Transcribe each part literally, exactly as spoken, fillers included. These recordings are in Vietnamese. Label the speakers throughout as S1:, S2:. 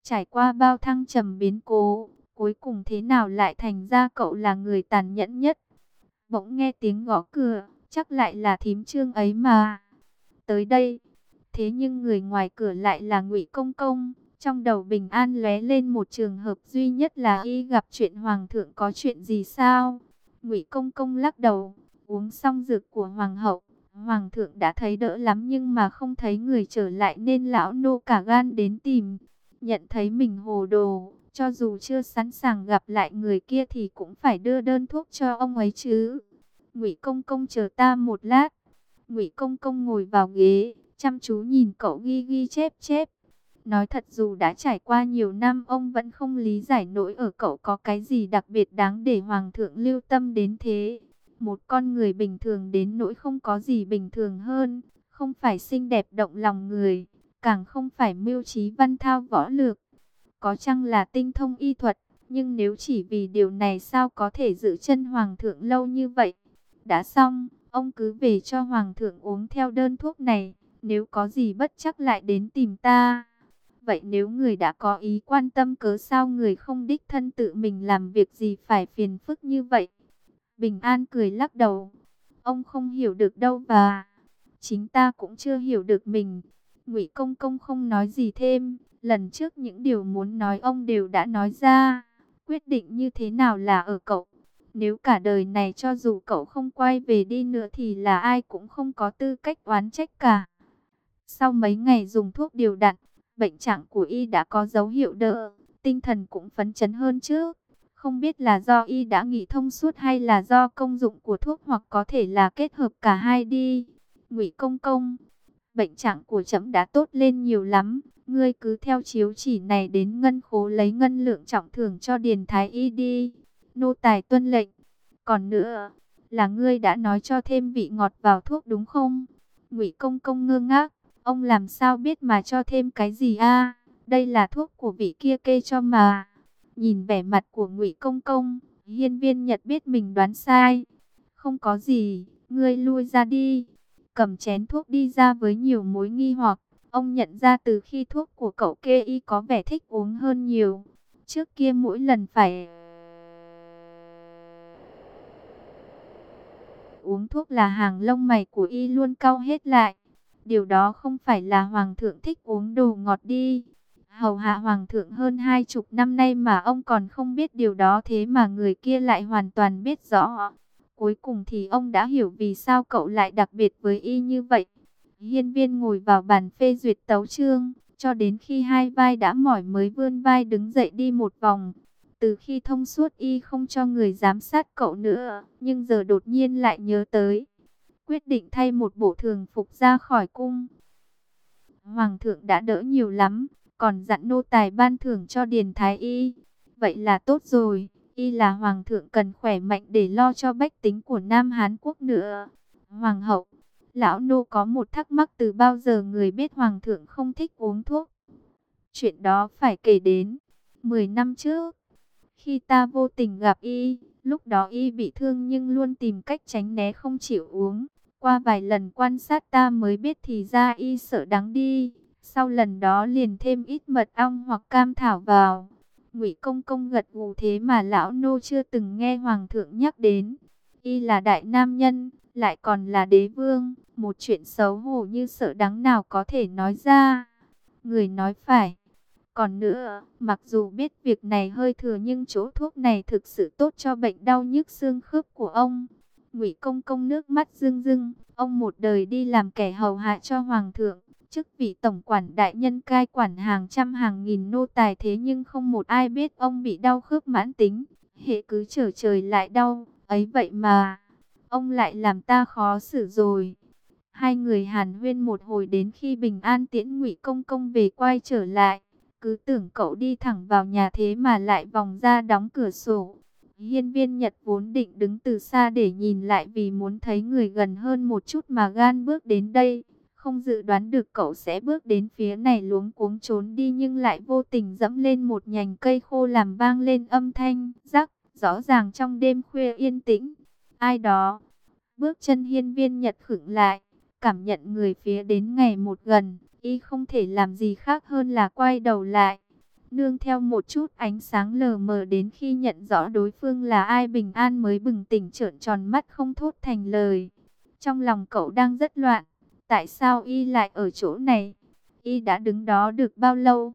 S1: Trải qua bao thăng trầm biến cố, cuối cùng thế nào lại thành ra cậu là người tàn nhẫn nhất. Bỗng nghe tiếng gõ cửa, chắc lại là thím Trương ấy mà. Tới đây, thế nhưng người ngoài cửa lại là Ngụy Công Công. Trong đầu Bình An lóe lên một trường hợp duy nhất là y gặp chuyện hoàng thượng, có chuyện gì sao? Ngụy Công Công lắc đầu, uống xong dược của hoàng hậu, hoàng thượng đã thấy đỡ lắm nhưng mà không thấy người trở lại nên lão nô cả gan đến tìm. Nhận thấy mình hồ đồ, cho dù chưa sẵn sàng gặp lại người kia thì cũng phải đưa đơn thuốc cho ông ấy chứ. Ngụy Công Công chờ ta một lát. Ngụy Công Công ngồi vào ghế, chăm chú nhìn cậu ghi ghi chép chép. Nói thật dù đã trải qua nhiều năm, ông vẫn không lý giải nổi ở cậu có cái gì đặc biệt đáng để hoàng thượng lưu tâm đến thế. Một con người bình thường đến nỗi không có gì bình thường hơn, không phải xinh đẹp động lòng người, càng không phải mưu trí văn thao võ lược, có chăng là tinh thông y thuật, nhưng nếu chỉ vì điều này sao có thể giữ chân hoàng thượng lâu như vậy. Đã xong, ông cứ về cho hoàng thượng uống theo đơn thuốc này, nếu có gì bất chắc lại đến tìm ta. Vậy nếu người đã có ý quan tâm cớ sao người không đích thân tự mình làm việc gì phải phiền phức như vậy? Bình An cười lắc đầu. Ông không hiểu được đâu, và chính ta cũng chưa hiểu được mình. Ngụy Công Công không nói gì thêm. Lần trước những điều muốn nói ông đều đã nói ra. Quyết định như thế nào là ở cậu. Nếu cả đời này cho dù cậu không quay về đi nữa thì là ai cũng không có tư cách oán trách cả. Sau mấy ngày dùng thuốc điều đặn, bệnh trạng của y đã có dấu hiệu đỡ, tinh thần cũng phấn chấn hơn trước. Không biết là do y đã nghĩ thông suốt hay là do công dụng của thuốc, hoặc có thể là kết hợp cả hai đi. Ngụy Công Công, bệnh trạng của trẫm đã tốt lên nhiều lắm. Ngươi cứ theo chiếu chỉ này đến ngân khố lấy ngân lượng trọng thưởng cho Điền Thái Y đi. Nô tài tuân lệnh. Còn nữa, là ngươi đã nói cho thêm vị ngọt vào thuốc đúng không? Ngụy Công Công ngơ ngác. Ông làm sao biết mà cho thêm cái gì a? Đây là thuốc của vị kia kê cho mà. Nhìn vẻ mặt của Ngụy Công Công, Hiên Viên Nhật biết mình đoán sai. Không có gì, ngươi lui ra đi. Cầm chén thuốc đi ra với nhiều mối nghi hoặc. Ông nhận ra từ khi thuốc của cậu kê y có vẻ thích uống hơn nhiều. Trước kia mỗi lần phải uống thuốc là hàng lông mày của y luôn cau hết lại. Điều đó không phải là hoàng thượng thích uống đồ ngọt đi. Hầu hạ hoàng thượng hơn hai chục năm nay mà ông còn không biết điều đó, thế mà người kia lại hoàn toàn biết rõ. Cuối cùng thì ông đã hiểu vì sao cậu lại đặc biệt với y như vậy. Hiên Viên ngồi vào bàn phê duyệt tấu chương, cho đến khi hai vai đã mỏi mới vươn vai đứng dậy đi một vòng. Từ khi thông suốt y không cho người giám sát cậu nữa, nhưng giờ đột nhiên lại nhớ tới. Quyết định thay một bộ thường phục ra khỏi cung. Hoàng thượng đã đỡ nhiều lắm, còn dặn nô tài ban thưởng cho Điền Thái Y. Vậy là tốt rồi, y là hoàng thượng cần khỏe mạnh để lo cho bách tính của Nam Hán Quốc nữa. Hoàng hậu, lão nô có một thắc mắc, từ bao giờ người biết hoàng thượng không thích uống thuốc? Chuyện đó phải kể đến mười năm trước, khi ta vô tình gặp y, lúc đó y bị thương nhưng luôn tìm cách tránh né không chịu uống. Qua vài lần quan sát ta mới biết thì ra y sợ đắng đi. Sau lần đó liền thêm ít mật ong hoặc cam thảo vào. Ngụy Công Công gật gù, thế mà lão nô chưa từng nghe hoàng thượng nhắc đến. Y là đại nam nhân, lại còn là đế vương. Một chuyện xấu hổ như sợ đắng nào có thể nói ra. Người nói phải. Còn nữa, mặc dù biết việc này hơi thừa nhưng chỗ thuốc này thực sự tốt cho bệnh đau nhức xương khớp của ông. Ngụy Công Công nước mắt rưng rưng, ông một đời đi làm kẻ hầu hạ cho hoàng thượng, chức vị tổng quản đại nhân cai quản hàng trăm hàng nghìn nô tài, thế nhưng không một ai biết ông bị đau khớp mãn tính, hệ cứ trở trời lại đau, ấy vậy mà ông lại làm ta khó xử rồi. Hai người hàn huyên một hồi đến khi Bình An tiễn Ngụy Công Công về quay trở lại, cứ tưởng cậu đi thẳng vào nhà thế mà lại vòng ra đóng cửa sổ. Hiên Viên Nhật vốn định đứng từ xa để nhìn lại vì muốn thấy người gần hơn một chút mà gan bước đến đây. Không dự đoán được cậu sẽ bước đến phía này, luống cuống trốn đi nhưng lại vô tình dẫm lên một nhành cây khô làm vang lên âm thanh rắc, rõ ràng trong đêm khuya yên tĩnh. Ai đó? Bước chân Hiên Viên Nhật khựng lại, cảm nhận người phía đến ngày một gần, y không thể làm gì khác hơn là quay đầu lại. Nương theo một chút ánh sáng lờ mờ, đến khi nhận rõ đối phương là ai, Bình An mới bừng tỉnh trợn tròn mắt không thốt thành lời. Trong lòng cậu đang rất loạn. Tại sao y lại ở chỗ này? Y đã đứng đó được bao lâu?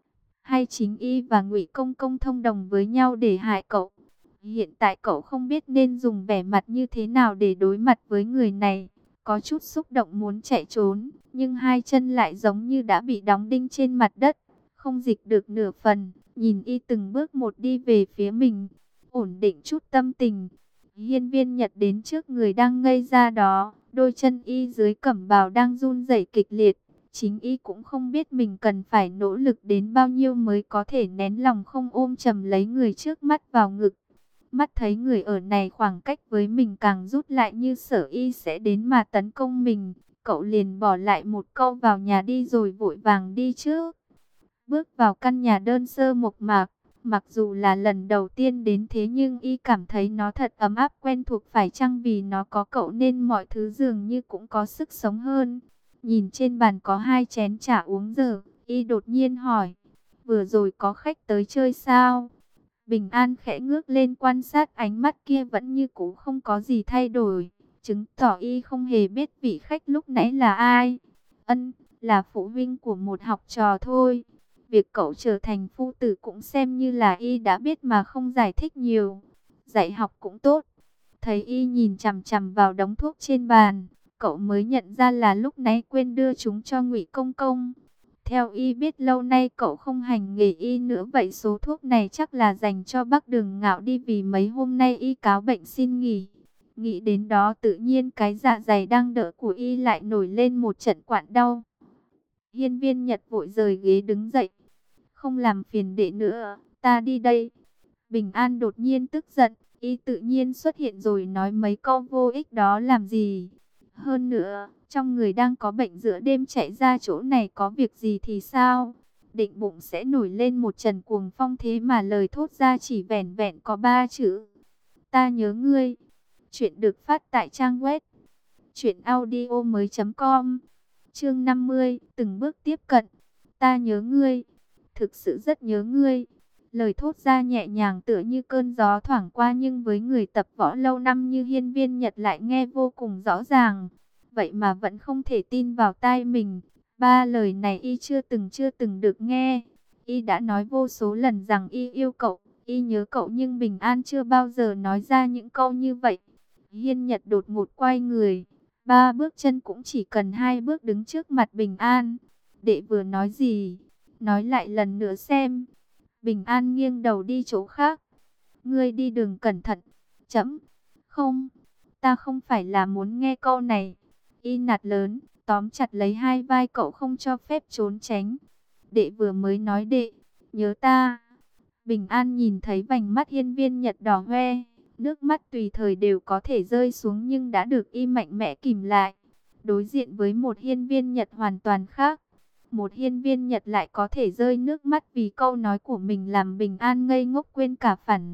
S1: Hay chính y và Ngụy Công Công thông đồng với nhau để hại cậu? Hiện tại cậu không biết nên dùng vẻ mặt như thế nào để đối mặt với người này. Có chút xúc động muốn chạy trốn, nhưng hai chân lại giống như đã bị đóng đinh trên mặt đất, không dịch được nửa phần. Nhìn y từng bước một đi về phía mình, ổn định chút tâm tình. Hiên Viên Nhật đến trước người đang ngây ra đó, đôi chân y dưới cẩm bào đang run rẩy kịch liệt. Chính y cũng không biết mình cần phải nỗ lực đến bao nhiêu mới có thể nén lòng không ôm chầm lấy người trước mắt vào ngực. Mắt thấy người ở này khoảng cách với mình càng rút lại, như sợ y sẽ đến mà tấn công mình, cậu liền bỏ lại một câu vào nhà đi rồi vội vàng đi trước. Bước vào căn nhà đơn sơ mộc mạc, mặc dù là lần đầu tiên đến thế nhưng y cảm thấy nó thật ấm áp quen thuộc, phải chăng vì nó có cậu nên mọi thứ dường như cũng có sức sống hơn. Nhìn trên bàn có hai chén trà uống dở, y đột nhiên hỏi, vừa rồi có khách tới chơi sao? Bình An khẽ ngước lên quan sát, ánh mắt kia vẫn như cũ không có gì thay đổi, chứng tỏ y không hề biết vị khách lúc nãy là ai. Ân, là phụ huynh của một học trò thôi. Việc cậu trở thành phu tử cũng xem như là y đã biết mà không giải thích nhiều. Dạy học cũng tốt. Thấy y nhìn chằm chằm vào đống thuốc trên bàn, cậu mới nhận ra là lúc nãy quên đưa chúng cho Ngụy Công Công. Theo y biết lâu nay cậu không hành nghề y nữa, vậy số thuốc này chắc là dành cho bác Đường Ngạo đi, vì mấy hôm nay y cáo bệnh xin nghỉ. Nghĩ đến đó tự nhiên cái dạ dày đang đỡ của y lại nổi lên một trận quặn đau. Hiên Viên Nhật vội rời ghế đứng dậy. Không làm phiền đệ nữa, ta đi đây. Bình An đột nhiên tức giận, y tự nhiên xuất hiện rồi nói mấy câu vô ích đó làm gì. Hơn nữa, trong người đang có bệnh giữa đêm chạy ra chỗ này có việc gì thì sao? Định bụng sẽ nổi lên một trận cuồng phong, thế mà lời thốt ra chỉ vẻn vẹn có ba chữ: ta nhớ ngươi. Chuyện được phát tại trang web truyện audio mới chấm com. Chương năm mươi, từng bước tiếp cận. Ta nhớ ngươi, thực sự rất nhớ ngươi. Lời thốt ra nhẹ nhàng tựa như cơn gió thoảng qua, nhưng với người tập võ lâu năm như Hiên Viên Nhật lại nghe vô cùng rõ ràng. Vậy mà vẫn không thể tin vào tai mình. Ba lời này y chưa từng chưa từng được nghe. Y đã nói vô số lần rằng y yêu cậu, y nhớ cậu, nhưng Bình An chưa bao giờ nói ra những câu như vậy. Hiên Nhật đột ngột quay người, ba bước chân cũng chỉ cần hai bước đứng trước mặt Bình An. Đệ vừa nói gì? Nói lại lần nữa xem. Bình An nghiêng đầu đi chỗ khác. Ngươi đi đường cẩn thận. Chấm. Không, ta không phải là muốn nghe câu này. Y nạt lớn, tóm chặt lấy hai vai cậu không cho phép trốn tránh. Đệ vừa mới nói đệ, nhớ ta. Bình An nhìn thấy vành mắt Hiên Viên Nhật đỏ hoe, nước mắt tùy thời đều có thể rơi xuống nhưng đã được y mạnh mẽ kìm lại. Đối diện với một Hiên Viên Nhật hoàn toàn khác. Một Hiên Viên Nhật lại có thể rơi nước mắt vì câu nói của mình, làm Bình An ngây ngốc quên cả phản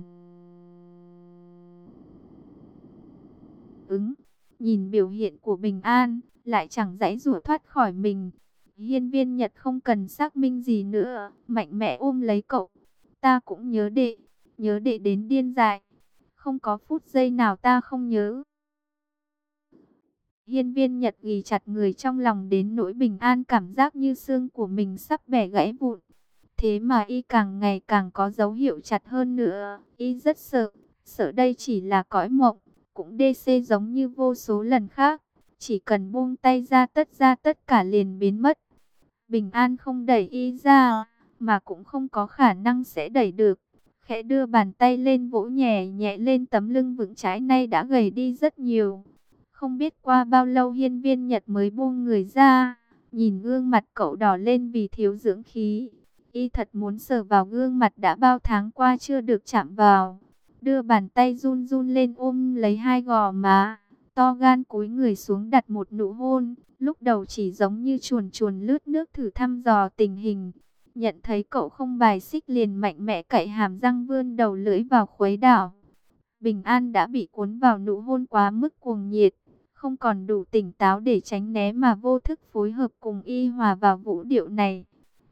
S1: ứng. Nhìn biểu hiện của Bình An, lại chẳng giãy giụa thoát khỏi mình. Hiên Viên Nhật không cần xác minh gì nữa, mạnh mẽ ôm lấy cậu. Ta cũng nhớ đệ, nhớ đệ đến điên dại. Không có phút giây nào ta không nhớ. Hiên Viên Nhật ghì chặt người trong lòng đến nỗi Bình An cảm giác như xương của mình sắp bẻ gãy vụn. Thế mà y càng ngày càng có dấu hiệu chặt hơn nữa. Y rất sợ, sợ đây chỉ là cõi mộng, cũng đê xê giống như vô số lần khác. Chỉ cần buông tay ra tất ra tất cả liền biến mất. Bình An không đẩy y ra, mà cũng không có khả năng sẽ đẩy được. Khẽ đưa bàn tay lên vỗ nhẹ nhẹ lên tấm lưng vững chãi nay đã gầy đi rất nhiều. Không biết qua bao lâu Hiên Viên Nhật mới buông người ra. Nhìn gương mặt cậu đỏ lên vì thiếu dưỡng khí. Y thật muốn sờ vào gương mặt đã bao tháng qua chưa được chạm vào. Đưa bàn tay run run lên ôm lấy hai gò má. To gan cúi người xuống đặt một nụ hôn. Lúc đầu chỉ giống như chuồn chuồn lướt nước thử thăm dò tình hình. Nhận thấy cậu không bài xích liền mạnh mẽ cạy hàm răng vươn đầu lưỡi vào khuấy đảo. Bình An đã bị cuốn vào nụ hôn quá mức cuồng nhiệt. Không còn đủ tỉnh táo để tránh né mà vô thức phối hợp cùng y hòa vào vũ điệu này.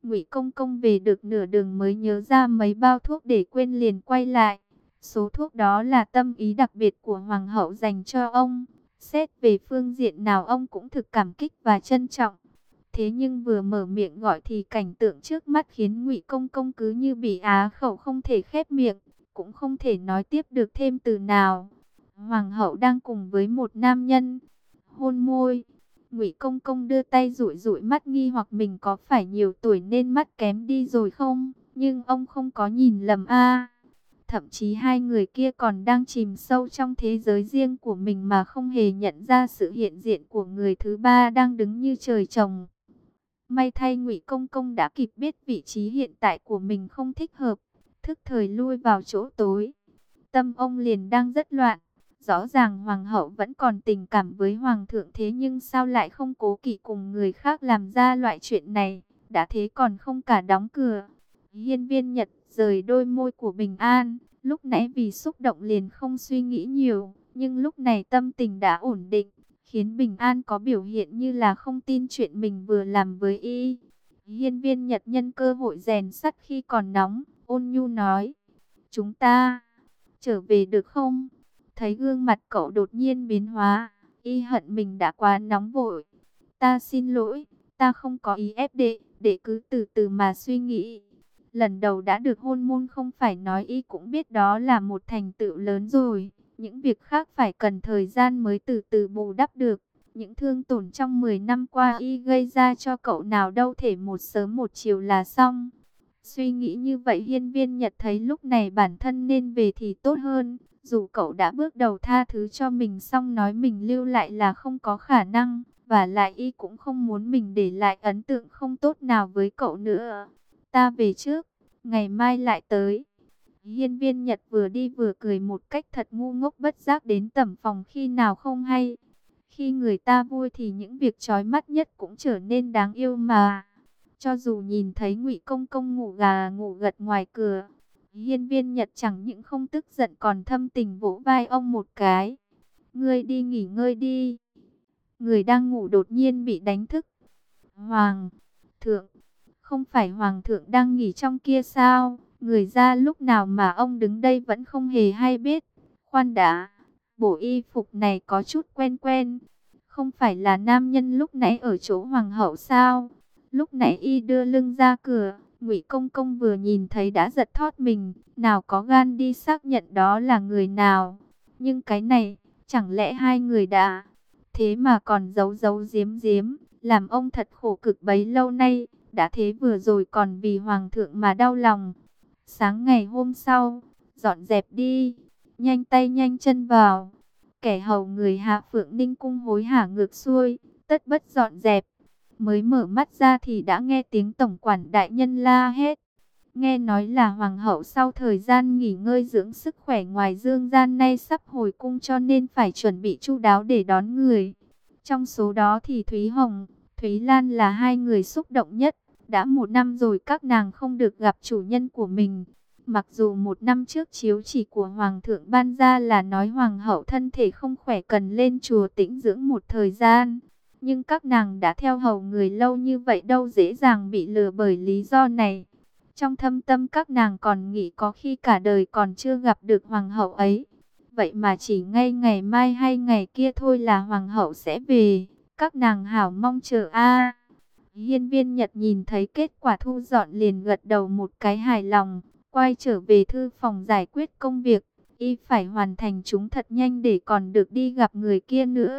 S1: Ngụy Công Công về được nửa đường mới nhớ ra mấy bao thuốc để quên, liền quay lại. Số thuốc đó là tâm ý đặc biệt của Hoàng hậu dành cho ông. Xét về phương diện nào ông cũng thực cảm kích và trân trọng. Thế nhưng vừa mở miệng gọi thì cảnh tượng trước mắt khiến Ngụy Công Công cứ như bị á khẩu, không thể khép miệng, cũng không thể nói tiếp được thêm từ nào. Hoàng hậu đang cùng với một nam nhân hôn môi. Ngụy Công Công đưa tay dụi dụi mắt, nghi hoặc mình có phải nhiều tuổi nên mắt kém đi rồi không? Nhưng ông không có nhìn lầm a. Thậm chí hai người kia còn đang chìm sâu trong thế giới riêng của mình mà không hề nhận ra sự hiện diện của người thứ ba đang đứng như trời trồng. May thay Ngụy Công Công đã kịp biết vị trí hiện tại của mình không thích hợp, thức thời lui vào chỗ tối. Tâm ông liền đang rất loạn. Rõ ràng hoàng hậu vẫn còn tình cảm với hoàng thượng, thế nhưng sao lại không cố kỵ cùng người khác làm ra loại chuyện này, đã thế còn không cả đóng cửa. Hiên Viên Nhật rời đôi môi của Bình An, lúc nãy vì xúc động liền không suy nghĩ nhiều, nhưng lúc này tâm tình đã ổn định, khiến Bình An có biểu hiện như là không tin chuyện mình vừa làm với y. Hiên Viên Nhật nhân cơ hội rèn sắt khi còn nóng, ôn nhu nói: "Chúng ta trở về được không?" Thấy gương mặt cậu đột nhiên biến hóa, y hận mình đã quá nóng vội. "Ta xin lỗi, ta không có ý ép đệ, đệ cứ từ từ mà suy nghĩ." Lần đầu đã được hôn môn không phải nói y cũng biết đó là một thành tựu lớn rồi. Những việc khác phải cần thời gian mới từ từ bù đắp được. Những thương tổn trong mười năm qua y gây ra cho cậu nào đâu thể một sớm một chiều là xong. Suy nghĩ như vậy Hiên Viên Nhật thấy lúc này bản thân nên về thì tốt hơn. Dù cậu đã bước đầu tha thứ cho mình, xong nói mình lưu lại là không có khả năng. Và lại y cũng không muốn mình để lại ấn tượng không tốt nào với cậu nữa. "Ta về trước, ngày mai lại tới." Hiên Viên Nhật vừa đi vừa cười một cách thật ngu ngốc, bất giác đến tẩm phòng khi nào không hay. Khi người ta vui thì những việc chói mắt nhất cũng trở nên đáng yêu mà. Cho dù nhìn thấy Ngụy Công Công ngủ gà ngủ gật ngoài cửa, Hiên Viên Nhật chẳng những không tức giận còn thâm tình vỗ vai ông một cái. "Ngươi đi nghỉ ngơi đi." Người đang ngủ đột nhiên bị đánh thức. "Hoàng thượng, không phải hoàng thượng đang nghỉ trong kia sao? Người ra lúc nào mà ông đứng đây vẫn không hề hay biết." "Khoan đã, bộ y phục này có chút quen quen. Không phải là nam nhân lúc nãy ở chỗ hoàng hậu sao?" Lúc nãy y đưa lưng ra cửa, Ngụy Công Công vừa nhìn thấy đã giật thót mình, nào có gan đi xác nhận đó là người nào. Nhưng cái này, chẳng lẽ hai người đã thế mà còn giấu giấu giếm giếm, làm ông thật khổ cực bấy lâu nay. Đã thế vừa rồi còn vì hoàng thượng mà đau lòng. Sáng ngày hôm sau, dọn dẹp đi, nhanh tay nhanh chân vào. Kẻ hầu người Hạ Phượng Ninh cung hối hả ngược xuôi, tất bất dọn dẹp. Mới mở mắt ra thì đã nghe tiếng tổng quản đại nhân la hét. Nghe nói là hoàng hậu sau thời gian nghỉ ngơi dưỡng sức khỏe ngoài dương gian nay sắp hồi cung, cho nên phải chuẩn bị chu đáo để đón người. Trong số đó thì Thúy Hồng, Thúy Lan là hai người xúc động nhất. Đã một năm rồi các nàng không được gặp chủ nhân của mình. Mặc dù một năm trước chiếu chỉ của hoàng thượng ban ra là nói hoàng hậu thân thể không khỏe cần lên chùa tĩnh dưỡng một thời gian, nhưng các nàng đã theo hầu người lâu như vậy đâu dễ dàng bị lừa bởi lý do này. Trong thâm tâm các nàng còn nghĩ có khi cả đời còn chưa gặp được hoàng hậu ấy. Vậy mà chỉ ngay ngày mai hay ngày kia thôi là hoàng hậu sẽ về. Các nàng hảo mong chờ a. Hiên Viên Nhật nhìn thấy kết quả thu dọn liền gật đầu một cái hài lòng, quay trở về thư phòng giải quyết công việc. Y phải hoàn thành chúng thật nhanh để còn được đi gặp người kia nữa.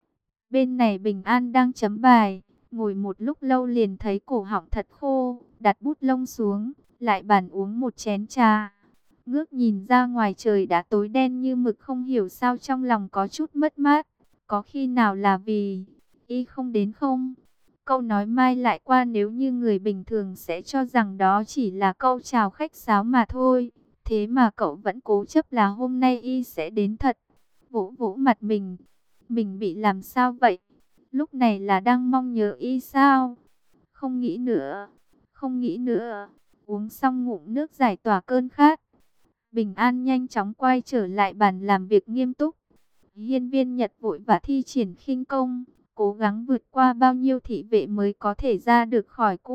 S1: Bên này Bình An đang chấm bài, ngồi một lúc lâu liền thấy cổ họng thật khô, đặt bút lông xuống, lại bàn uống một chén trà. Ngước nhìn ra ngoài trời đã tối đen như mực, không hiểu sao trong lòng có chút mất mát. Có khi nào là vì y không đến không? Câu nói mai lại qua nếu như người bình thường sẽ cho rằng đó chỉ là câu chào khách sáo mà thôi. Thế mà cậu vẫn cố chấp là hôm nay y sẽ đến thật. Vỗ vỗ mặt mình. Mình bị làm sao vậy? Lúc này là đang mong nhớ y sao? Không nghĩ nữa. Không nghĩ nữa. Uống xong ngụm nước giải tỏa cơn khát. Bình An nhanh chóng quay trở lại bàn làm việc nghiêm túc. Hiên Viên Nhật vội và thi triển khinh công, cố gắng vượt qua bao nhiêu thị vệ mới có thể ra được khỏi cung.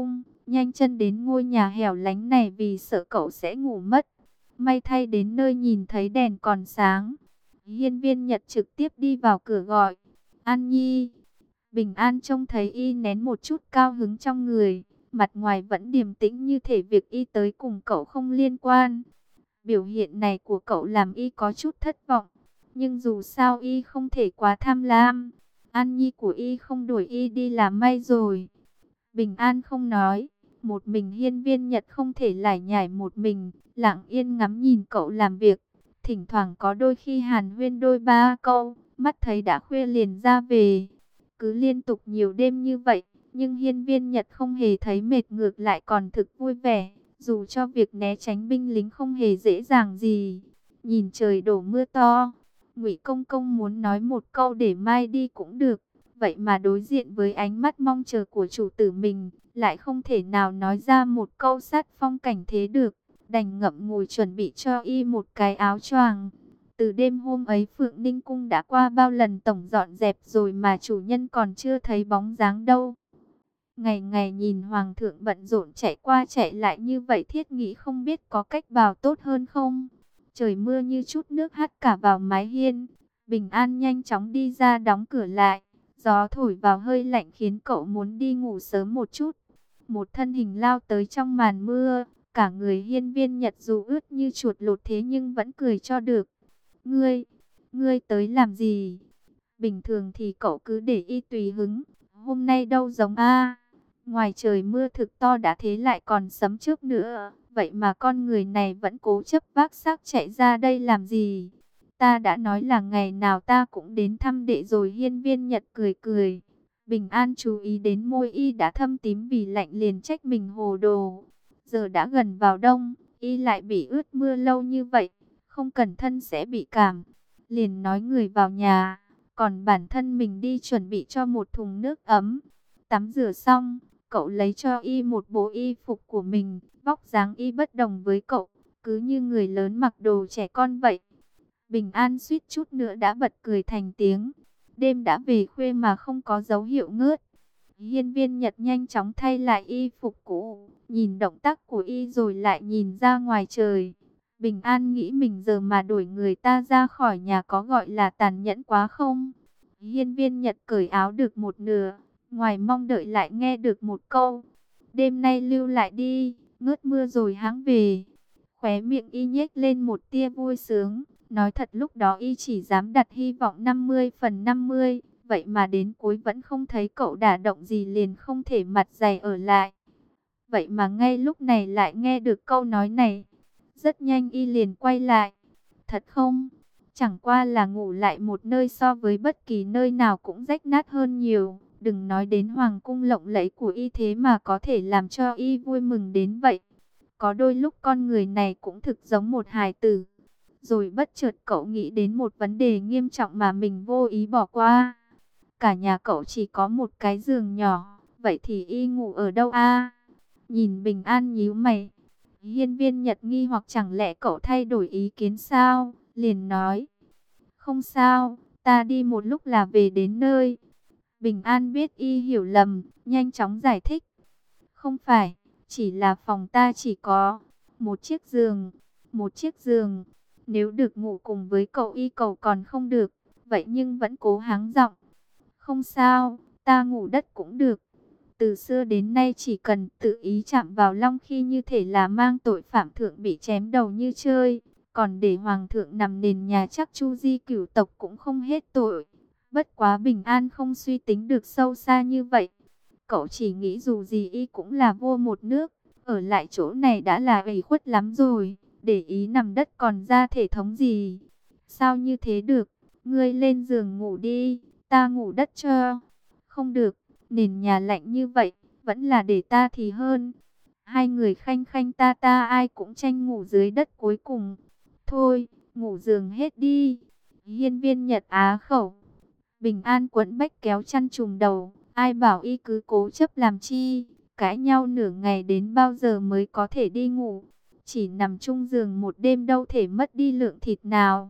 S1: nhanh chân đến ngôi nhà hẻo lánh này vì sợ cậu sẽ ngủ mất. May thay đến nơi nhìn thấy đèn còn sáng. Hiên Viên Nhật trực tiếp đi vào cửa gọi, An Nhi. Bình An trông thấy y nén một chút cao hứng trong người, mặt ngoài vẫn điềm tĩnh như thể việc y tới cùng cậu không liên quan. Biểu hiện này của cậu làm y có chút thất vọng, nhưng dù sao y không thể quá tham lam. An Nhi của y không đuổi y đi là may rồi. Bình An không nói, một mình Hiên Viên Nhật không thể lải nhải một mình, lặng yên ngắm nhìn cậu làm việc. Thỉnh thoảng có đôi khi hàn huyên đôi ba câu, mắt thấy đã khuya liền ra về. Cứ liên tục nhiều đêm như vậy, nhưng Hiên Viên Nhật không hề thấy mệt, ngược lại còn thực vui vẻ. Dù cho việc né tránh binh lính không hề dễ dàng gì. Nhìn trời đổ mưa to, Ngụy Công Công muốn nói một câu để mai đi cũng được. Vậy mà đối diện với ánh mắt mong chờ của chủ tử mình, lại không thể nào nói ra một câu sát phong cảnh thế được. Đành ngậm ngùi chuẩn bị cho y một cái áo choàng. Từ đêm hôm ấy Phượng Ninh Cung đã qua bao lần tổng dọn dẹp rồi mà chủ nhân còn chưa thấy bóng dáng đâu. Ngày ngày nhìn Hoàng thượng bận rộn chạy qua chạy lại như vậy, thiết nghĩ không biết có cách bào tốt hơn không. Trời mưa như chút nước hắt cả vào mái hiên. Bình An nhanh chóng đi ra đóng cửa lại. Gió thổi vào hơi lạnh khiến cậu muốn đi ngủ sớm một chút. Một thân hình lao tới trong màn mưa. Cả người Hiên Viên Nhật dù ướt như chuột lột thế nhưng vẫn cười cho được. Ngươi, ngươi tới làm gì? Bình thường thì cậu cứ để y tùy hứng. Hôm nay đâu giống a. Ngoài trời mưa thực to đã thế lại còn sấm chớp nữa. Vậy mà con người này vẫn cố chấp vác xác chạy ra đây làm gì? Ta đã nói là ngày nào ta cũng đến thăm đệ rồi. Hiên Viên Nhật cười cười. Bình An chú ý đến môi y đã thâm tím vì lạnh liền trách mình hồ đồ. Giờ đã gần vào đông, y lại bị ướt mưa lâu như vậy, không cẩn thận sẽ bị cảm. Liền nói người vào nhà, còn bản thân mình đi chuẩn bị cho một thùng nước ấm. Tắm rửa xong, cậu lấy cho y một bộ y phục của mình, vóc dáng y bất đồng với cậu, cứ như người lớn mặc đồ trẻ con vậy. Bình An suýt chút nữa đã bật cười thành tiếng. Đêm đã về khuya mà không có dấu hiệu ngớt. Hiên Viên Nhật nhanh chóng thay lại y phục cũ, nhìn động tác của y rồi lại nhìn ra ngoài trời. Bình An nghĩ mình giờ mà đuổi người ta ra khỏi nhà có gọi là tàn nhẫn quá không? Hiên Viên Nhật cởi áo được một nửa, ngoài mong đợi lại nghe được một câu: đêm nay lưu lại đi, ngớt mưa rồi hãng về. Khóe miệng y nhếch lên một tia vui sướng, nói thật lúc đó y chỉ dám đặt hy vọng năm mươi phần năm mươi. Vậy mà đến cuối vẫn không thấy cậu đả động gì, liền không thể mặt dày ở lại. Vậy mà ngay lúc này lại nghe được câu nói này. Rất nhanh y liền quay lại. Thật không? Chẳng qua là ngủ lại một nơi so với bất kỳ nơi nào cũng rách nát hơn nhiều. Đừng nói đến hoàng cung lộng lẫy của y thế mà có thể làm cho y vui mừng đến vậy. Có đôi lúc con người này cũng thực giống một hài tử. Rồi bất chợt cậu nghĩ đến một vấn đề nghiêm trọng mà mình vô ý bỏ qua. Cả nhà cậu chỉ có một cái giường nhỏ, vậy thì y ngủ ở đâu a? Nhìn Bình An nhíu mày, Hiên Viên Nhật nghi hoặc chẳng lẽ cậu thay đổi ý kiến sao, liền nói: không sao, ta đi một lúc là về đến nơi. Bình An biết y hiểu lầm, nhanh chóng giải thích: không phải, chỉ là phòng ta chỉ có một chiếc giường, một chiếc giường. Nếu được ngủ cùng với cậu y cầu còn không được, vậy nhưng vẫn cố hắng giọng: không sao, ta ngủ đất cũng được. Từ xưa đến nay chỉ cần tự ý chạm vào long khi như thể là mang tội phạm thượng bị chém đầu như chơi. Còn để hoàng thượng nằm nền nhà chắc chu di cửu tộc cũng không hết tội. Bất quá Bình An không suy tính được sâu xa như vậy. Cậu chỉ nghĩ dù gì y cũng là vua một nước, ở lại chỗ này đã là ủy khuất lắm rồi. Để ý nằm đất còn ra thể thống gì? Sao như thế được? Ngươi lên giường ngủ đi, ta ngủ đất cho. Không được, nền nhà lạnh như vậy, vẫn là để ta thì hơn. Hai người khanh khanh ta ta ai cũng tranh ngủ dưới đất cuối cùng. Thôi, ngủ giường hết đi. Hiên Viên Nhật á khẩu. Bình An quấn bách kéo chăn trùm đầu. Ai bảo y cứ cố chấp làm chi? Cãi nhau nửa ngày đến bao giờ mới có thể đi ngủ? Chỉ nằm chung giường một đêm đâu thể mất đi lượng thịt nào.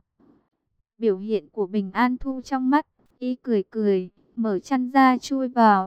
S1: Biểu hiện của Bình An thu trong mắt, y cười cười, mở chăn ra chui vào.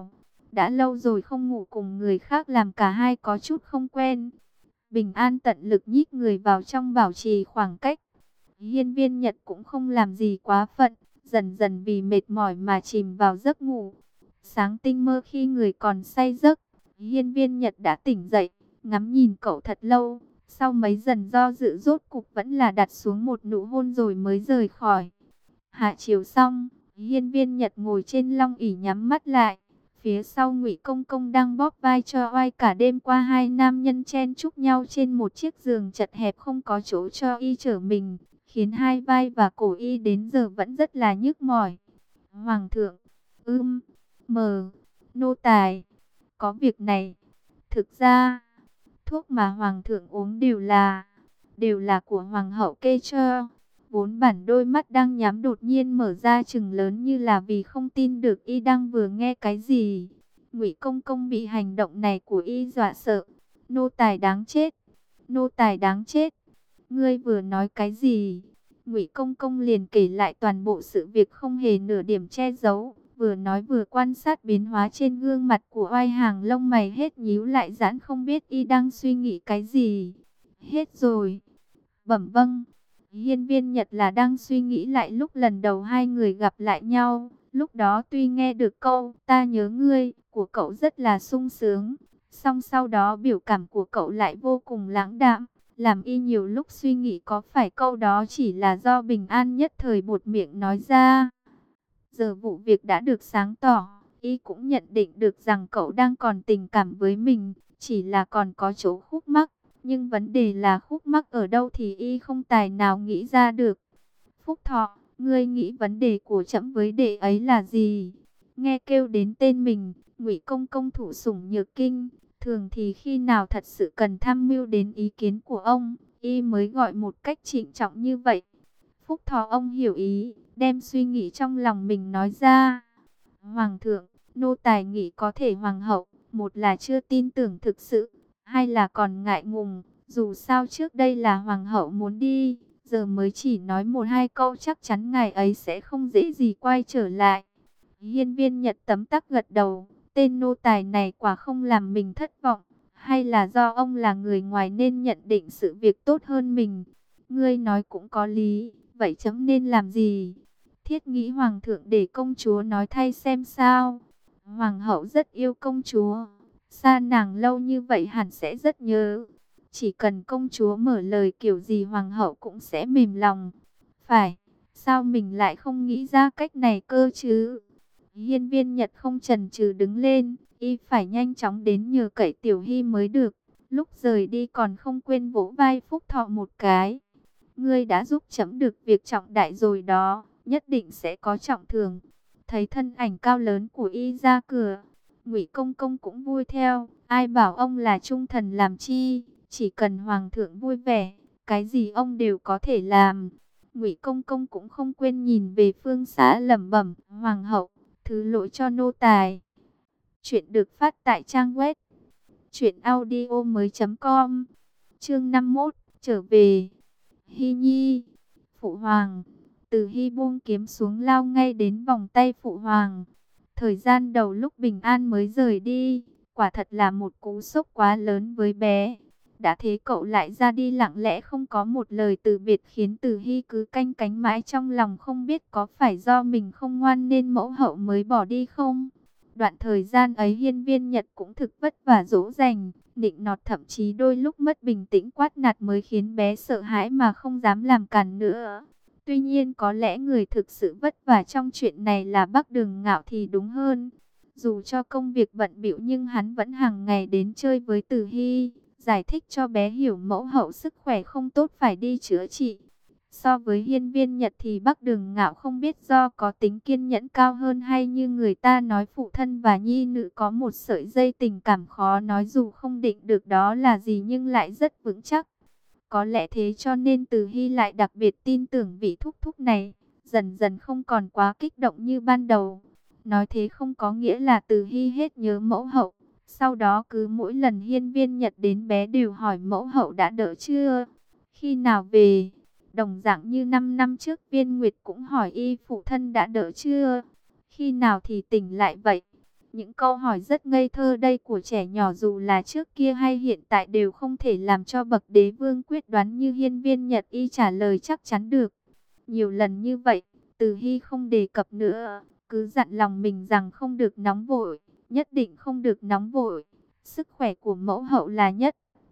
S1: đã lâu rồi không ngủ cùng người khác làm cả hai có chút không quen. Bình An tận lực nhích người vào trong bảo trì khoảng cách. Hiên Viên Nhật cũng không làm gì quá phận, dần dần vì mệt mỏi mà chìm vào giấc ngủ. Sáng tinh mơ khi người còn say giấc, Hiên Viên Nhật đã tỉnh dậy, ngắm nhìn cậu thật lâu. Sau mấy dần do dự rốt cục vẫn là đặt xuống một nụ hôn rồi mới rời khỏi. Hạ chiều xong, Hiên Viên Nhật ngồi trên long ỷ nhắm mắt lại. Phía sau Ngụy Công Công đang bóp vai cho oai, cả đêm qua hai nam nhân chen chúc nhau trên một chiếc giường chật hẹp không có chỗ cho y trở mình, khiến hai vai và cổ y đến giờ vẫn rất là nhức mỏi. Hoàng thượng, ưm, mờ, nô tài, có việc này. Thực ra, thuốc mà hoàng thượng uống đều là, đều là của hoàng hậu kê cho. Vốn bản đôi mắt đang nhắm đột nhiên mở ra trừng lớn như là vì không tin được y đang vừa nghe cái gì. Ngụy Công Công bị hành động này của y dọa sợ. Nô tài đáng chết, nô tài đáng chết. Ngươi vừa nói cái gì? Ngụy Công Công liền kể lại toàn bộ sự việc không hề nửa điểm che giấu. Vừa nói vừa quan sát biến hóa trên gương mặt của oai, hàng lông mày hết nhíu lại giãn, không biết y đang suy nghĩ cái gì. Hết rồi. Bẩm vâng. Hiên Viên Nhật là đang suy nghĩ lại lúc lần đầu hai người gặp lại nhau. Lúc đó tuy nghe được câu ta nhớ ngươi của cậu rất là sung sướng, song sau đó biểu cảm của cậu lại vô cùng lãng đạm, làm y nhiều lúc suy nghĩ có phải câu đó chỉ là do Bình An nhất thời buột miệng nói ra. Giờ vụ việc đã được sáng tỏ, y cũng nhận định được rằng cậu đang còn tình cảm với mình, chỉ là còn có chỗ khúc mắc. Nhưng vấn đề là khúc mắc ở đâu thì y không tài nào nghĩ ra được. Phúc Thọ, ngươi nghĩ vấn đề của trẫm với đệ ấy là gì? Nghe kêu đến tên mình, Ngụy Công Công thủ sủng nhược kinh. Thường thì khi nào thật sự cần tham mưu đến ý kiến của ông, y mới gọi một cách trịnh trọng như vậy. Phúc Thọ ông hiểu ý, đem suy nghĩ trong lòng mình nói ra. Hoàng thượng, nô tài nghĩ có thể hoàng hậu, một là chưa tin tưởng thực sự, hay là còn ngại ngùng, dù sao trước đây là hoàng hậu muốn đi, giờ mới chỉ nói một hai câu chắc chắn ngài ấy sẽ không dễ gì quay trở lại. Hiên Viên Nhật tấm tắc gật đầu, tên nô tài này quả không làm mình thất vọng, hay là do ông là người ngoài nên nhận định sự việc tốt hơn mình. Ngươi nói cũng có lý, vậy chấm nên làm gì? Thiết nghĩ hoàng thượng để công chúa nói thay xem sao. Hoàng hậu rất yêu công chúa, xa nàng lâu như vậy hẳn sẽ rất nhớ. Chỉ cần công chúa mở lời kiểu gì hoàng hậu cũng sẽ mềm lòng. Phải, sao mình lại không nghĩ ra cách này cơ chứ? Hiên Viên Nhật không chần chừ đứng lên, y phải nhanh chóng đến nhờ cậy Tiểu Hy mới được. Lúc rời đi còn không quên vỗ vai Phúc Thọ một cái. Ngươi đã giúp chấm được việc trọng đại rồi đó, nhất định sẽ có trọng thưởng. Thấy thân ảnh cao lớn của y ra cửa, Ngụy Công Công cũng vui theo. Ai bảo ông là trung thần làm chi, chỉ cần hoàng thượng vui vẻ, cái gì ông đều có thể làm. Ngụy Công Công cũng không quên nhìn về phương xã lẩm bẩm, hoàng hậu, thứ lỗi cho nô tài. Chuyện được phát tại trang web truyện audio mới chấm com. Chương năm mươi mốt, trở về. Hy Nhi, phụ hoàng. Từ Hy buông kiếm xuống lao ngay đến vòng tay phụ hoàng. Thời gian đầu lúc Bình An mới rời đi, quả thật là một cú sốc quá lớn với bé. Đã thế cậu lại ra đi lặng lẽ không có một lời từ biệt, khiến Từ Hy cứ canh cánh mãi trong lòng, không biết có phải do mình không ngoan nên mẫu hậu mới bỏ đi không. Đoạn thời gian ấy Hiên Viên Nhật cũng thực vất vả dỗ dành, nịnh nọt, thậm chí đôi lúc mất bình tĩnh quát nạt mới khiến bé sợ hãi mà không dám làm càn nữa. Tuy nhiên có lẽ người thực sự vất vả trong chuyện này là Bắc Đường Ngạo thì đúng hơn. Dù cho công việc bận bịu nhưng hắn vẫn hàng ngày đến chơi với Từ Hy, giải thích cho bé hiểu mẫu hậu sức khỏe không tốt phải đi chữa trị. So với Hiên Viên Nhật thì Bắc Đường Ngạo không biết do có tính kiên nhẫn cao hơn hay như người ta nói phụ thân và nhi nữ có một sợi dây tình cảm khó nói, dù không định được đó là gì nhưng lại rất vững chắc. Có lẽ thế cho nên Từ Hy lại đặc biệt tin tưởng vị thúc thúc này, dần dần không còn quá kích động như ban đầu. Nói thế không có nghĩa là Từ Hy hết nhớ mẫu hậu. Sau đó cứ mỗi lần Hiên Viên Nhật đến bé đều hỏi mẫu hậu đã đỡ chưa, khi nào về. Đồng dạng như năm năm trước Viên Nguyệt cũng hỏi y phụ thân đã đỡ chưa, khi nào thì tỉnh lại vậy. Những câu hỏi rất ngây thơ đây của trẻ nhỏ dù là trước kia hay hiện tại đều không thể làm cho bậc đế vương quyết đoán như Hiên Viên Nhật Y trả lời chắc chắn được. Nhiều lần như vậy, Từ Hy không đề cập nữa, cứ dặn lòng mình rằng không được nóng vội, nhất định không được nóng vội. Sức khỏe của mẫu hậu là nhất.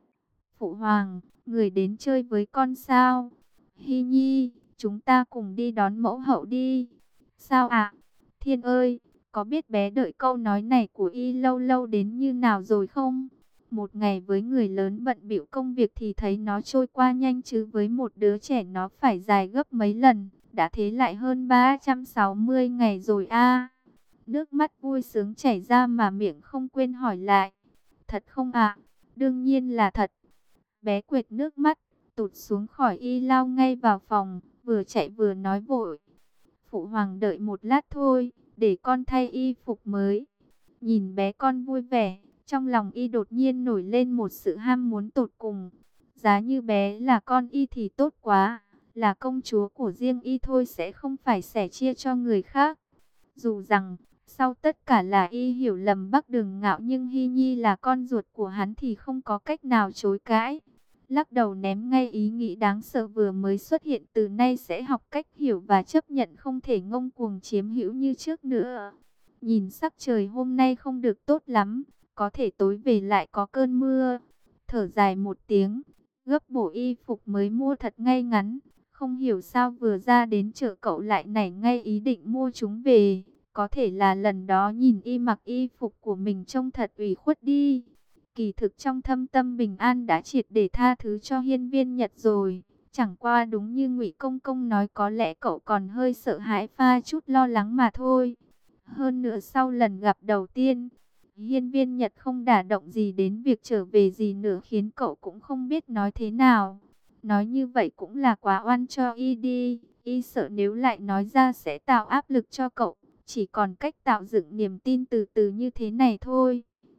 S1: Phụ hoàng, người đến chơi với con sao? Hy Nhi, chúng ta cùng đi đón mẫu hậu đi. Sao ạ? Thiên ơi, có biết bé đợi câu nói này của y lâu lâu đến như nào rồi không? Một ngày với người lớn bận bịu công việc thì thấy nó trôi qua nhanh, chứ với một đứa trẻ nó phải dài gấp mấy lần. Đã thế lại hơn ba trăm sáu mươi ngày rồi a. Nước mắt vui sướng chảy ra mà miệng không quên hỏi lại. Thật không ạ? Đương nhiên là thật. Bé quệt nước mắt, tụt xuống khỏi y lao ngay vào phòng, vừa chạy vừa nói vội. Phụ hoàng đợi một lát thôi, để con thay y phục mới. Nhìn bé con vui vẻ, trong lòng y đột nhiên nổi lên một sự ham muốn tột cùng. Giá như bé là con y thì tốt quá, là công chúa của riêng y thôi, sẽ không phải sẻ chia cho người khác. Dù rằng, sau tất cả là y hiểu lầm Bắc Đường Ngạo, nhưng Hy Nhi là con ruột của hắn thì không có cách nào chối cãi. Lắc đầu ném ngay ý nghĩ đáng sợ vừa mới xuất hiện, từ nay sẽ học cách hiểu và chấp nhận, không thể ngông cuồng chiếm hữu như trước nữa. Nhìn sắc trời hôm nay không được tốt lắm, có thể tối về lại có cơn mưa. Thở dài một tiếng, gấp bộ y phục mới mua thật ngay ngắn. Không hiểu sao vừa ra đến chợ cậu lại nảy ngay ý định mua chúng về. Có thể là lần đó nhìn y mặc y phục của mình trông thật ủy khuất đi. Kỳ thực trong thâm tâm Bình An đã triệt để tha thứ cho Hiên Viên Nhật rồi. Chẳng qua đúng như Ngụy Công Công nói, có lẽ cậu còn hơi sợ hãi, pha chút lo lắng mà thôi. Hơn nữa sau lần gặp đầu tiên, Hiên Viên Nhật không đả động gì đến việc trở về gì nữa, khiến cậu cũng không biết nói thế nào. Nói như vậy cũng là quá oan cho y đi. Y sợ nếu lại nói ra sẽ tạo áp lực cho cậu. Chỉ còn cách tạo dựng niềm tin từ từ như thế này thôi.